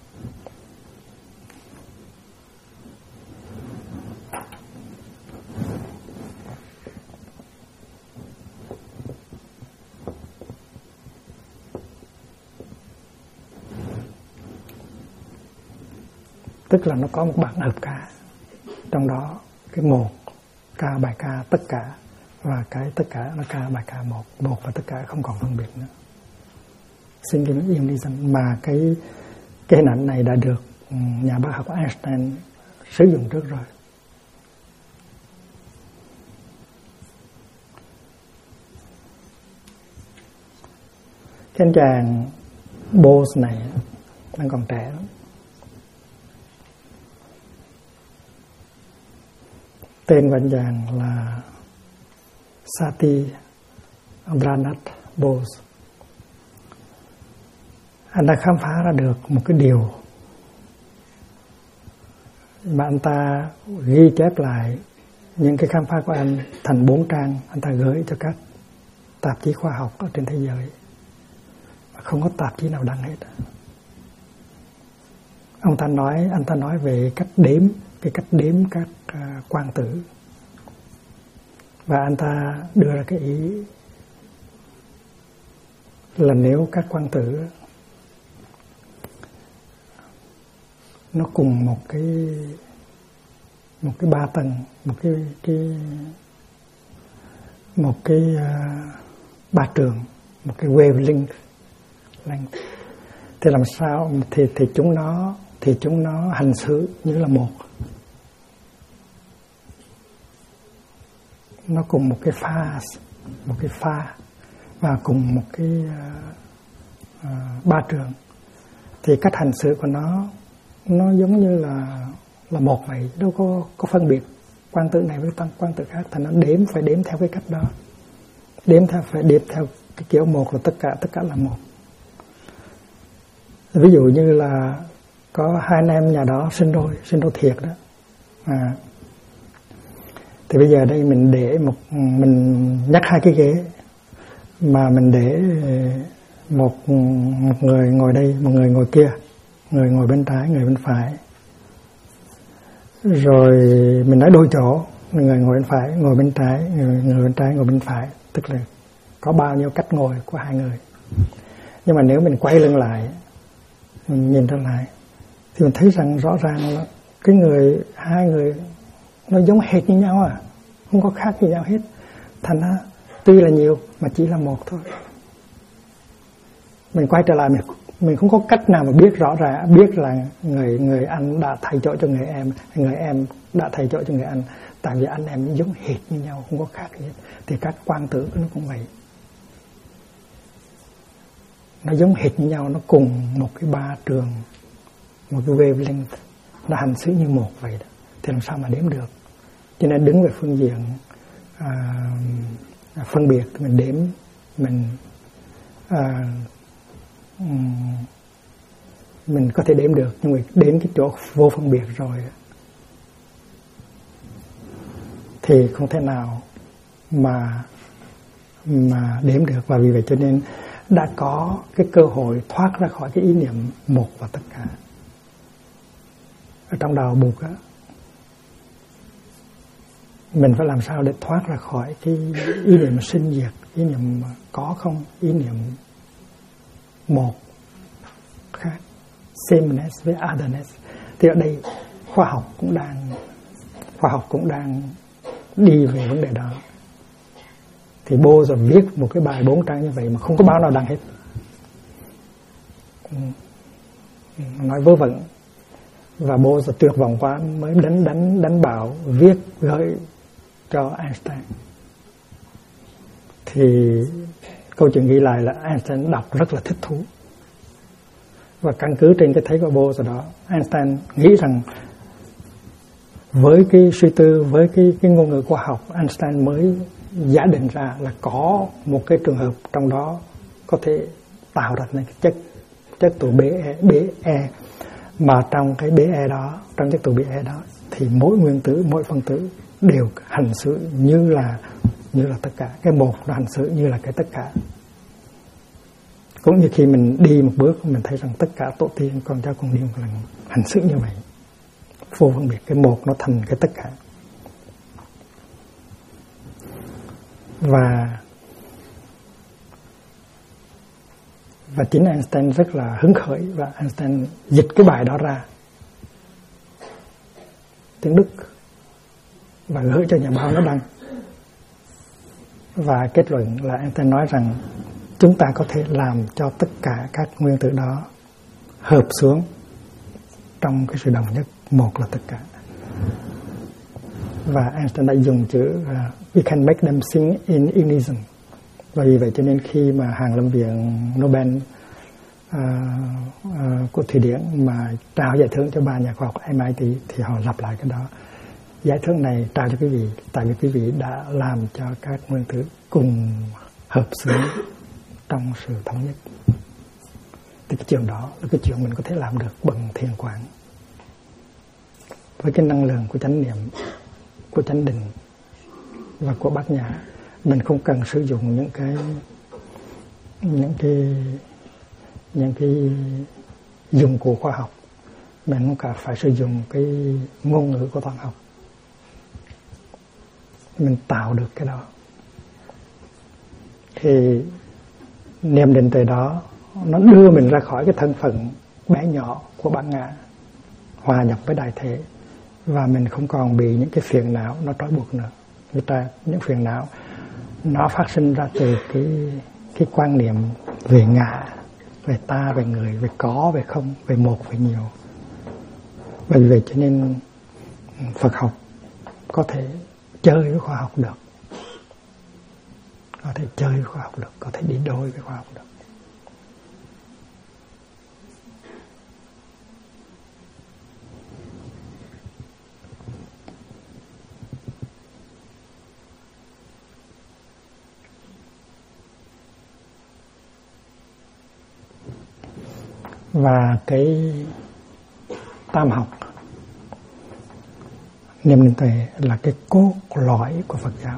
Tức là nó có một bản hợp ca, trong đó cái một ca bài ca tất cả, và cái tất cả nó ca bài ca một và tất cả không còn phân biệt nữa. Single unison. Mà cái hình ảnh này đã được nhà bác học Einstein sử dụng trước rồi. Cái anh chàng Bose này đang còn trẻ lắm. Tên của anh chàng là Sati Andranath Bose. Anh đã khám phá ra được một cái điều mà anh ta ghi chép lại những cái khám phá của anh thành 4 trang, anh ta gửi cho các tạp chí khoa học ở trên thế giới. Không có tạp chí nào đăng hết. Anh ta nói về cách đếm các quang tử. Và anh ta đưa ra cái ý là nếu các quang tử nó cùng một cái ba tầng, một cái ba trường, một cái wavelength, thì làm sao thì chúng nó hành xử như là một. Nó cùng một cái pha và cùng một cái ba trường, thì cách hành xử của nó giống như là một vậy, đâu có phân biệt quang tử này với quang tử khác. Thành nó phải đếm theo cái cách đó, phải đếm theo cái kiểu một là tất cả là một. Ví dụ như là có 2 anh em nhà đó sinh đôi thiệt đó. Thì bây giờ đây mình nhắc 2 cái ghế, mà mình để một người ngồi đây, một người ngồi kia, người ngồi bên trái, người bên phải. Rồi mình nói đôi chỗ, người ngồi bên phải, ngồi bên trái, người bên trái, ngồi bên phải. Tức là có bao nhiêu cách ngồi của 2 người. Nhưng mà nếu mình quay lưng lại, mình nhìn ra lại, thì mình thấy rằng rõ ràng là cái 2 người nó giống hệt như nhau không có khác gì nhau hết. Thành ra tuy là nhiều mà chỉ là một thôi. Mình quay trở lại, mình không có cách nào mà biết rõ ràng, biết là người anh đã thay chỗ cho người em đã thay chỗ cho người anh. Tại vì anh em giống hệt như nhau, không có khác gì hết. Thì các quang tử nó cũng vậy, nó giống hệt như nhau, nó cùng một cái ba trường, một cái wavelength, nó hành xử như một vậy đó. Thì làm sao mà đếm được? Cho nên đứng về phương diện phân biệt, mình đếm, mình có thể đếm được, nhưng mà đến cái chỗ vô phân biệt rồi thì không thể nào mà đếm được. Và vì vậy cho nên đã có cái cơ hội thoát ra khỏi cái ý niệm một và tất cả. Ở trong đạo Bụt á, mình phải làm sao để thoát ra khỏi cái ý niệm sinh diệt ý niệm có không, ý niệm một khác, sameness với otherness. Thì ở đây khoa học cũng đang đi về vấn đề đó. Thì Bô rồi viết một cái bài 4 trang như vậy mà không có báo nào đăng hết. Nói vớ vẩn. Và Bô rồi tuyệt vọng quá mới đánh bảo viết gửi cho Einstein. Thì câu chuyện ghi lại là Einstein đọc rất là thích thú. Và căn cứ trên cái thấy của Bô rồi đó, Einstein nghĩ rằng với cái suy tư, với cái ngôn ngữ khoa học, Einstein mới giả định ra là có một cái trường hợp trong đó có thể tạo ra những cái chất tụ Be, mà trong cái Be đó, trong chất tụ Be đó thì mỗi nguyên tử, mỗi phân tử đều hành xử như là tất cả. Cái một nó hành xử như là cái tất cả. Cũng như khi mình đi một bước, mình thấy rằng tất cả tổ tiên, con cháu con điên là hành xử như vậy, vô phân biệt, cái một nó thành cái tất cả. Và chính Einstein rất là hứng khởi, và Einstein dịch cái bài đó ra tiếng Đức và gửi cho nhà báo nó đăng. Và kết luận là Einstein nói rằng chúng ta có thể làm cho tất cả các nguyên tử đó hợp xuống trong cái sự đồng nhất, một là tất cả. Và Einstein đã dùng chữ we can make them sing in unison. Và vì vậy cho nên khi mà Hàn Lâm Viện Nobel của Thụy Điển mà trao giải thưởng cho 3 nhà khoa học MIT thì họ lặp lại cái đó. Giải thưởng này trao cho quý vị tại vì quý vị đã làm cho các nguyên tử cùng hợp xướng trong sự thống nhất. Thì cái chuyện đó là cái chuyện mình có thể làm được bằng thiền quán. Với cái năng lượng của chánh niệm, của chánh định và của bát nhã, mình không cần sử dụng những cái dụng cụ khoa học, mình không cần phải sử dụng cái ngôn ngữ của toán học. Mình tạo được cái đó. Thì niệm định tuệ đó nó đưa mình ra khỏi cái thân phận bé nhỏ của bản ngã, hòa nhập với đại thể, và mình không còn bị những cái phiền não nó trói buộc nữa. Những phiền não nó phát sinh ra từ cái quan niệm về ngã, về ta, về người, về có, về không, về một, về nhiều. Bởi vậy cho nên Phật học có thể chơi với khoa học được, có thể chơi với khoa học được, có thể đi đôi với khoa học được. Và cái tam học, niệm định tuệ là cái cốt lõi của Phật giáo.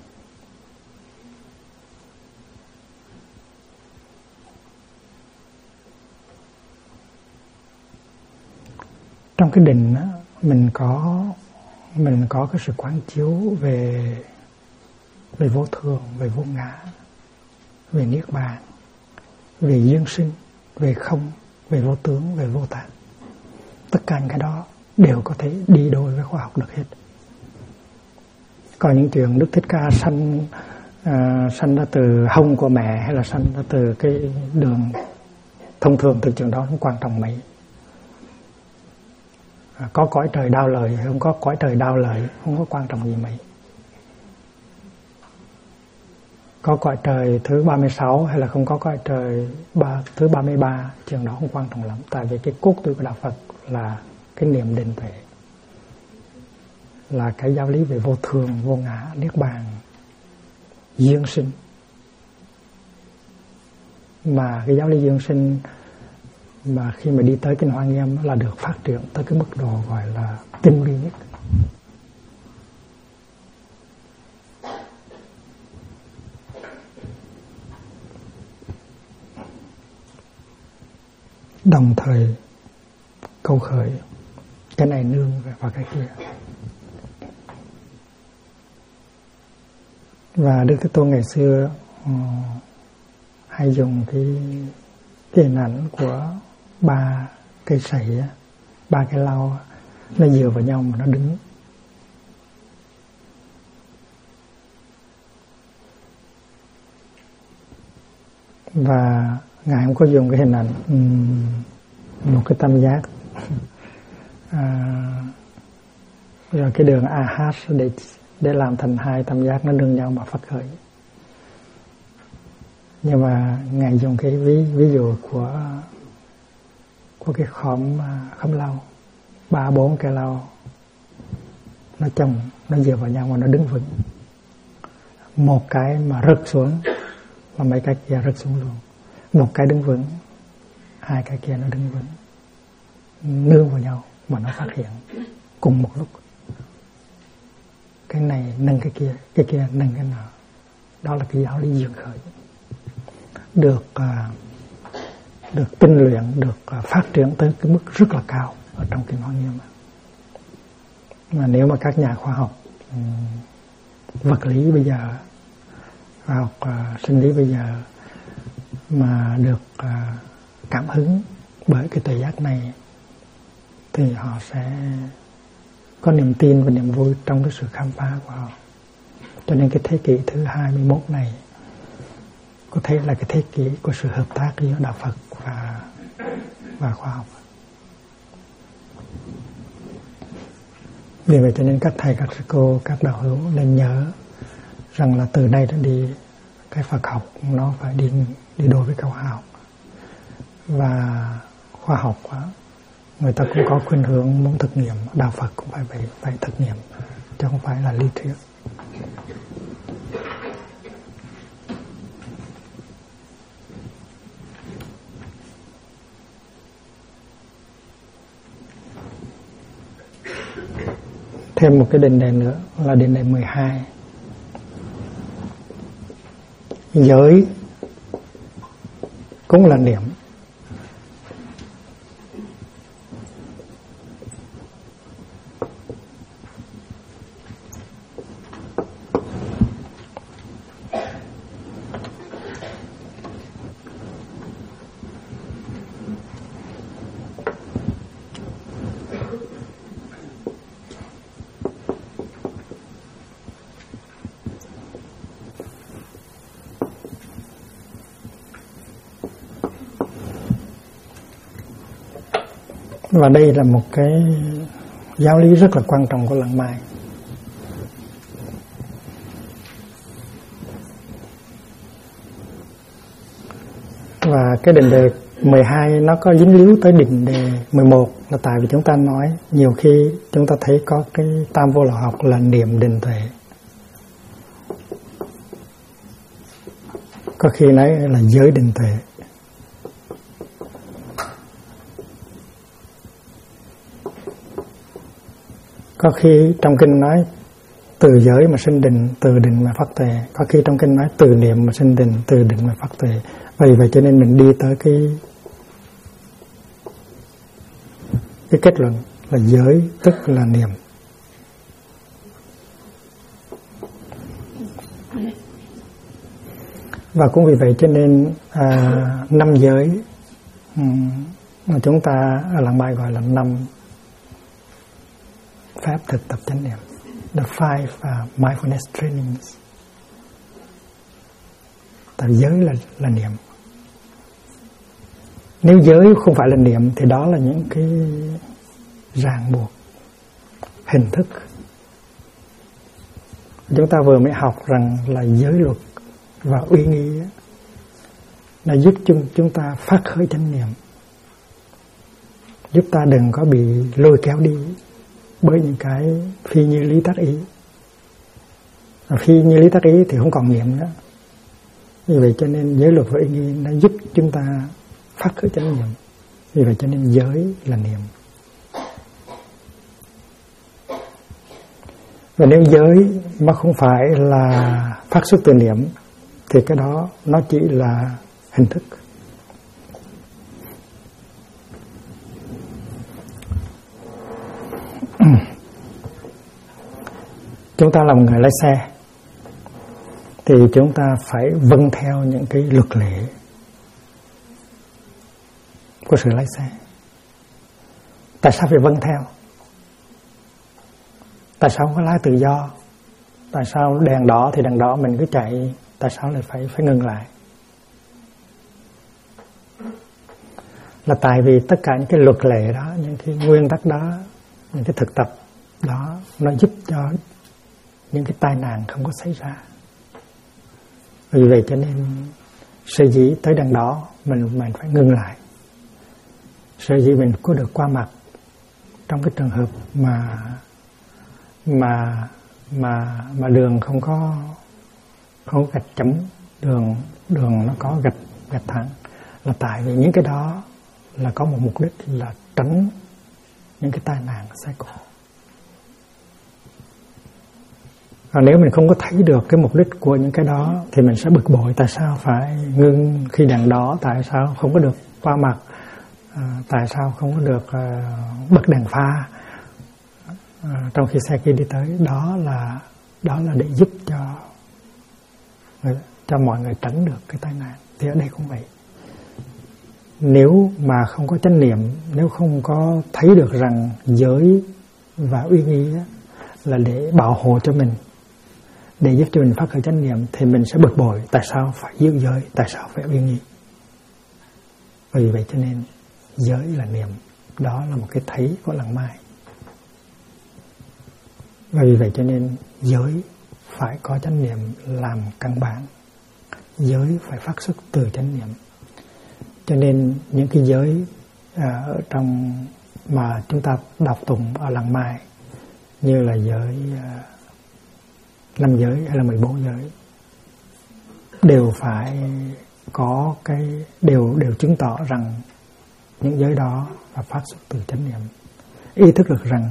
Trong cái định đó, mình có cái sự quán chiếu về vô thường, về vô ngã, về niết bàn, về duyên sinh, về không, về vô tướng, về vô tạng. Tất cả những cái đó đều có thể đi đôi với khoa học được hết. Còn những chuyện Đức Thích Ca sanh ra từ hông của mẹ hay là sanh ra từ cái đường thông thường, từ chuyện đó không quan trọng mấy. Có cõi trời đau lời hay không có cõi trời đau lời không có quan trọng gì mấy. Có cõi trời thứ 36 hay là không có cõi trời thứ 33, chuyện đó không quan trọng lắm. Tại vì cái cốt tủy của đạo Phật là cái niệm định tuệ, là cái giáo lý về vô thường, vô ngã, niết bàn, duyên sinh. Mà cái giáo lý duyên sinh mà khi mà đi tới Kinh Hoa Nghiêm là được phát triển tới cái mức độ gọi là tinh vi nhất. Đồng thời câu khởi cái này nương vào cái kia. Và Đức Thế Tôn ngày xưa hay dùng cái hình ảnh của 3 cây sậy, 3 cái lau nó dựa vào nhau mà nó đứng. Và Ngài không có dùng cái hình ảnh một cái tam giác rồi cái đường AH để làm thành 2 tam giác nó nương nhau mà phát khởi. Nhưng mà Ngài dùng cái ví dụ của cái khóm lau, 3-4 cái lau nó chồng, nó dựa vào nhau mà nó đứng vững. Một cái mà rớt xuống mà mấy cái kia rớt xuống luôn. Một cái đứng vững, 2 cái kia nó đứng vững, nương vào nhau mà nó phát hiện cùng một lúc. Cái này nâng cái kia nâng cái nọ. Đó là cái giáo lý duyên khởi, được tinh luyện, được phát triển tới cái mức rất là cao ở trong Kinh Hoa Nghiêm. Mà nếu mà các nhà khoa học vật lý bây giờ, khoa học sinh lý bây giờ mà được cảm hứng bởi cái tuệ giác này thì họ sẽ có niềm tin và niềm vui trong cái sự khám phá của họ. Cho nên cái thế kỷ thứ 21 này có thể là cái thế kỷ của sự hợp tác giữa đạo Phật và khoa học. Vì vậy cho nên các thầy, các sư cô, các đạo hữu nên nhớ rằng là từ đây trở đi cái Phật học nó phải đi đôi với cái khoa học. Và khoa học người ta cũng có khuynh hướng muốn thực nghiệm, đạo Phật cũng phải thực nghiệm chứ không phải là lý thuyết. Thêm một cái định đề nữa là định đề 12. Giới cũng là niệm. Và đây là một cái giáo lý rất là quan trọng của Lăng Mai. Và cái định đề 12 nó có dính líu tới định đề 11 là tại vì chúng ta nói nhiều khi chúng ta thấy có cái tam vô lậu học là niệm định tuệ. Có khi nói là giới định tuệ. Có khi trong kinh nói từ giới mà sinh định, từ định mà phát tuệ. Có khi trong kinh nói từ niệm mà sinh định, từ định mà phát tuệ. Vì vậy cho nên mình đi tới cái kết luận là giới tức là niệm. Và cũng vì vậy cho nên 5 giới mà chúng ta ở Lăng Mai gọi là 5 phép thực tập chánh niệm, the 5 mindfulness trainings. Tại giới là niệm. Nếu giới không phải là niệm thì đó là những cái ràng buộc, hình thức. Chúng ta vừa mới học rằng là giới luật và uy nghi là giúp chúng ta phát khởi chánh niệm, giúp ta đừng có bị lôi kéo đi bởi những cái phi như lý tác ý. Phi như lý tác ý thì không còn niệm nữa. Vì vậy cho nên giới luật và uy nghi nó giúp chúng ta phát khởi chánh niệm. Vì vậy cho nên giới là niệm. Và nếu giới mà không phải là phát xuất từ niệm thì cái đó nó chỉ là hình thức. Chúng ta là một người lái xe. thì chúng ta phải vâng theo những cái luật lệ của sự lái xe. Tại sao phải vâng theo? Tại sao không có lái tự do? Tại sao đèn đỏ thì đèn đỏ mình cứ chạy? Tại sao lại phải ngừng lại? Là tại vì tất cả những cái luật lệ đó, những cái nguyên tắc đó, những cái thực tập đó, nó giúp cho những cái tai nạn không có xảy ra. Vì vậy cho nên sở dĩ tới đèn đỏ mình phải ngừng lại. Sở dĩ mình có được qua mặt trong cái trường hợp mà đường không có gạch chấm, đường nó có gạch thẳng, là tại vì những cái đó là có một mục đích là tránh những cái tai nạn xe cộ. Còn nếu mình không có thấy được cái mục đích của những cái đó thì mình sẽ bực bội, tại sao phải ngưng khi đèn đỏ, tại sao không có được qua mặt, tại sao không có được bật đèn pha trong khi xe kia đi tới. Đó là để giúp cho mọi người tránh được cái tai nạn. Thì ở đây cũng vậy. Nếu mà không có chánh niệm, nếu không có thấy được rằng giới và uy nghi là để bảo hộ cho mình, để giúp cho mình phát khởi chánh niệm, thì mình sẽ bực bội, tại sao phải giữ giới, tại sao phải uy nghi. Vì vậy cho nên giới là niệm, đó là một cái thấy của lặng mai. Và vì vậy cho nên giới phải có chánh niệm làm căn bản, giới phải phát xuất từ chánh niệm. Cho nên những cái giới ở trong mà chúng ta đọc tụng ở lặng mai, như là giới 5 giới hay là 14 giới, đều phải có cái đều chứng tỏ rằng những giới đó là phát xuất từ chánh niệm. Ý thức được rằng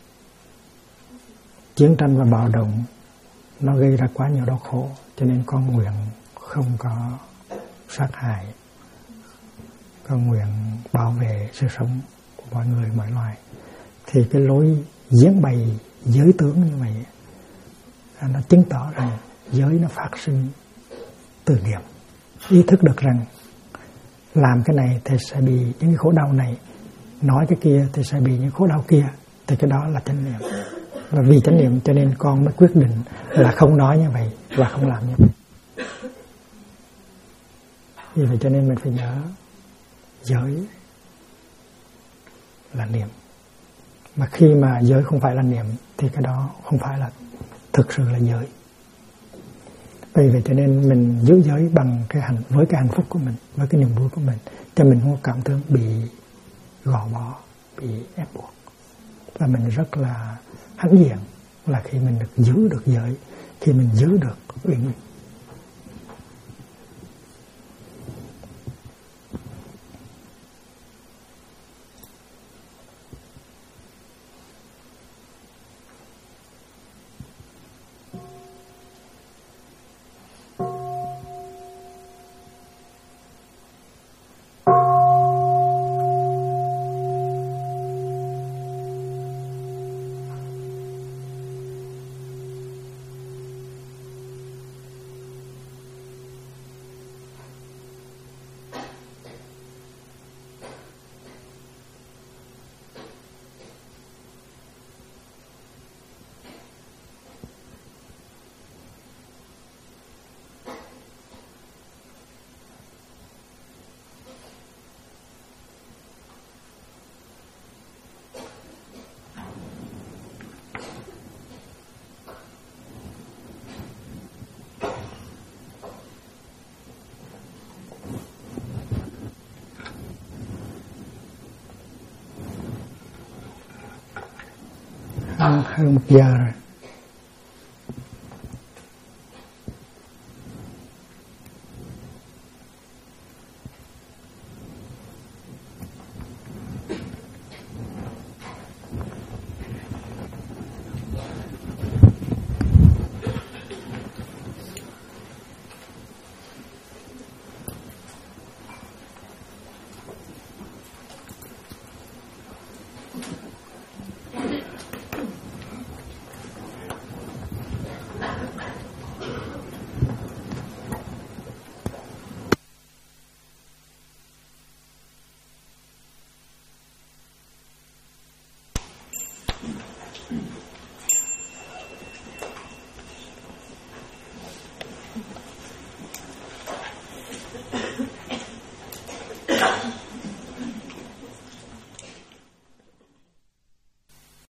chiến tranh và bạo động nó gây ra quá nhiều đau khổ, cho nên con nguyện không có sát hại, con nguyện bảo vệ sự sống của mọi người, mọi loài. Thì cái lối diễn bày giới tướng như vậy nó chứng tỏ rằng giới nó phát sinh từ nghiệp. Ý thức được rằng làm cái này thì sẽ bị những cái khổ đau này, nói cái kia thì sẽ bị những khổ đau kia, thì cái đó là chánh niệm. Và vì chánh niệm cho nên con mới quyết định là không nói như vậy và không làm như vậy. Vì vậy cho nên mình phải nhớ giới là niệm. Mà khi mà giới không phải là niệm thì cái đó không phải là thực sự là giới. Vì vậy cho nên mình giữ giới bằng với cái hạnh phúc của mình, với cái niềm vui của mình, cho mình không cảm thấy bị gò bó, bị ép buộc. Và mình rất là hãnh diện là khi mình được giữ được giới, khi mình giữ được uy nghi. Hơn 1 giờ rồi. Amen.